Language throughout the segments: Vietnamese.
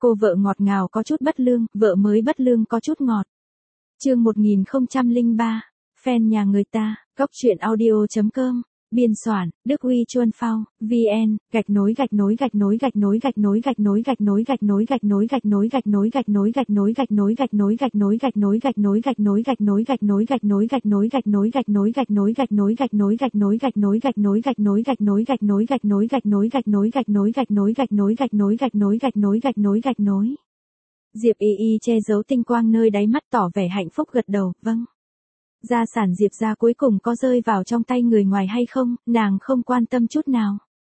Cô vợ ngọt ngào có chút bất lương, vợ mới bất lương có chút ngọt. Chương 1003, fan nhà người ta, góc truyện audio.com, biên soạn, Đức Huy Chuân Phao, VN, _ Diệp Y Y che giấu tinh quang nơi đáy mắt tỏ vẻ hạnh phúc gật đầu, vâng. Gia sản Diệp gia cuối cùng có rơi vào trong tay người ngoài hay không, nàng không quan tâm chút nào.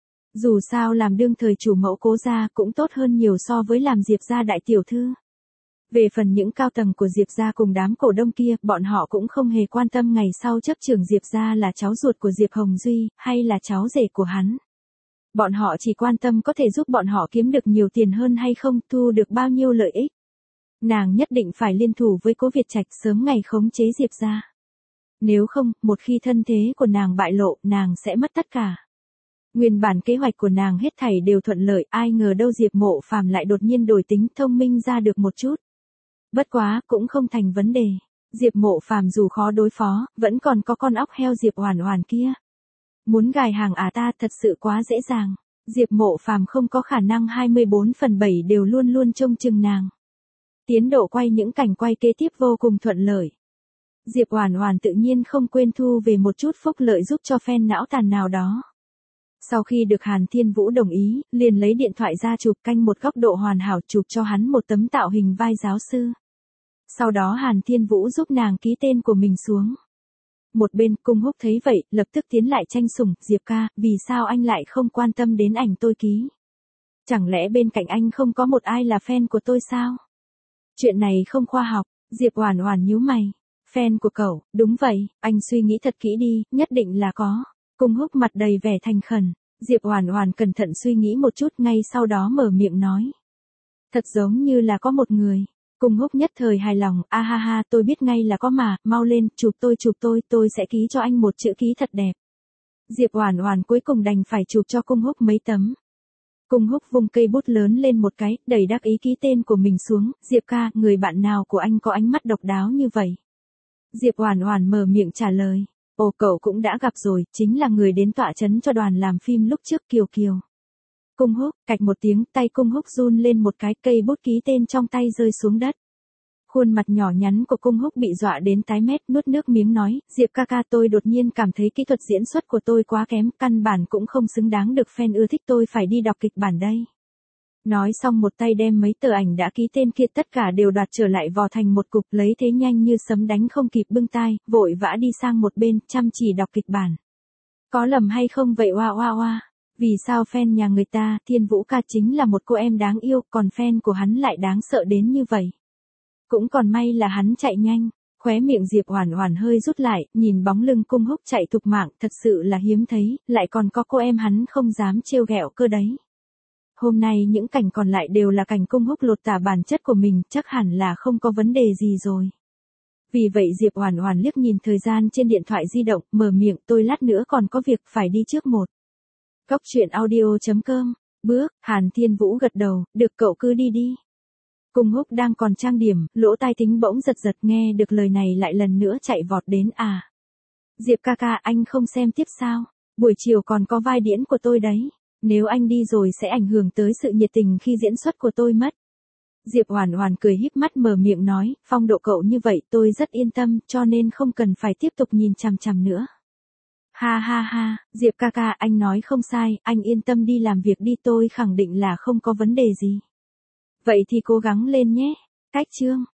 Dù sao làm đương thời chủ mẫu Cố gia cũng tốt hơn nhiều so với làm Diệp gia đại tiểu thư. Về phần những cao tầng của Diệp gia cùng đám cổ đông kia, bọn họ cũng không hề quan tâm ngày sau chấp trưởng Diệp gia là cháu ruột của Diệp Hồng Duy, hay là cháu rể của hắn. Bọn họ chỉ quan tâm có thể giúp bọn họ kiếm được nhiều tiền hơn hay không, thu được bao nhiêu lợi ích. Nàng nhất định phải liên thủ với Cố Việt Trạch sớm ngày khống chế Diệp gia. Nếu không, một khi thân thế của nàng bại lộ, nàng sẽ mất tất cả. Nguyên bản kế hoạch của nàng hết thảy đều thuận lợi, ai ngờ đâu Diệp Mộ Phàm lại đột nhiên đổi tính thông minh ra được một chút. Bất quá, cũng không thành vấn đề. Diệp Mộ Phàm dù khó đối phó, vẫn còn có con óc heo Diệp Oản Oản kia. Muốn gài hàng ta thật sự quá dễ dàng. Diệp Mộ Phàm không có khả năng 24/7 đều luôn luôn trông chừng nàng. Tiến độ quay những cảnh quay kế tiếp vô cùng thuận lợi. Diệp Oản Oản tự nhiên không quên thu về một chút phúc lợi giúp cho fan não tàn nào đó. Sau khi được Hàn Thiên Vũ đồng ý, liền lấy điện thoại ra chụp canh một góc độ hoàn hảo chụp cho hắn một tấm tạo hình vai giáo sư. Sau đó Hàn Thiên Vũ giúp nàng ký tên của mình xuống. Một bên Cung Húc thấy vậy, lập tức tiến lại tranh sủng, Diệp ca, vì sao anh lại không quan tâm đến ảnh tôi ký? Chẳng lẽ bên cạnh anh không có một ai là fan của tôi sao? Chuyện này không khoa học, Diệp Oản Oản nhíu mày. Fan của cậu, đúng vậy, anh suy nghĩ thật kỹ đi, nhất định là có. Cung Húc mặt đầy vẻ thành khẩn, Diệp Oản Oản cẩn thận suy nghĩ một chút ngay sau đó mở miệng nói. Thật giống như là có một người. Cung Húc nhất thời hài lòng, a ha ha, tôi biết ngay là có mà, mau lên, chụp tôi sẽ ký cho anh một chữ ký thật đẹp. Diệp Oản Oản cuối cùng đành phải chụp cho Cung Húc mấy tấm. Cung Húc vung cây bút lớn lên một cái, đầy đắc ý ký tên của mình xuống, Diệp ca, người bạn nào của anh có ánh mắt độc đáo như vậy? Diệp Oản Oản mở miệng trả lời, ồ cậu cũng đã gặp rồi, chính là người đến tọa trấn cho đoàn làm phim lúc trước Kiều Kiều. Cung Húc, cạch một tiếng, tay Cung Húc run lên một cái, cây bút ký tên trong tay rơi xuống đất. Khuôn mặt nhỏ nhắn của Cung Húc bị dọa đến tái mét, nuốt nước miếng nói, Diệp ca ca, tôi đột nhiên cảm thấy kỹ thuật diễn xuất của tôi quá kém, căn bản cũng không xứng đáng được fan ưa thích, tôi phải đi đọc kịch bản đây. Nói xong một tay đem mấy tờ ảnh đã ký tên kia tất cả đều đoạt trở lại vò thành một cục, lấy thế nhanh như sấm đánh không kịp bưng tai, vội vã đi sang một bên, chăm chỉ đọc kịch bản. Có lầm hay không vậy oa oa oa? Vì sao fan nhà người ta, Thiên Vũ ca chính là một cô em đáng yêu, còn fan của hắn lại đáng sợ đến như vậy? Cũng còn may là hắn chạy nhanh, khóe miệng Diệp Oản Oản hơi rút lại, nhìn bóng lưng Cung Húc chạy thục mạng, thật sự là hiếm thấy, lại còn có cô em hắn không dám trêu ghẹo cơ đấy. Hôm nay những cảnh còn lại đều là cảnh Cung Húc lột tả bản chất của mình, chắc hẳn là không có vấn đề gì rồi. Vì vậy Diệp Oản Oản liếc nhìn thời gian trên điện thoại di động, mở miệng, tôi lát nữa còn có việc phải đi trước một. Góc truyện audio.com, bước, Hàn Thiên Vũ gật đầu, được cậu cứ đi đi. Cung Húc đang còn trang điểm, lỗ tai tính bỗng giật giật, nghe được lời này lại lần nữa chạy vọt đến à. Diệp ca ca, anh không xem tiếp sao? Buổi chiều còn có vai diễn của tôi đấy. Nếu anh đi rồi sẽ ảnh hưởng tới sự nhiệt tình khi diễn xuất của tôi mất. Diệp Oản Oản cười híp mắt mở miệng nói, phong độ cậu như vậy tôi rất yên tâm, cho nên không cần phải tiếp tục nhìn chằm chằm nữa. Ha ha ha, Diệp ca ca, anh nói không sai, anh yên tâm đi làm việc đi, tôi khẳng định là không có vấn đề gì. Vậy thì cố gắng lên nhé. Cách chương.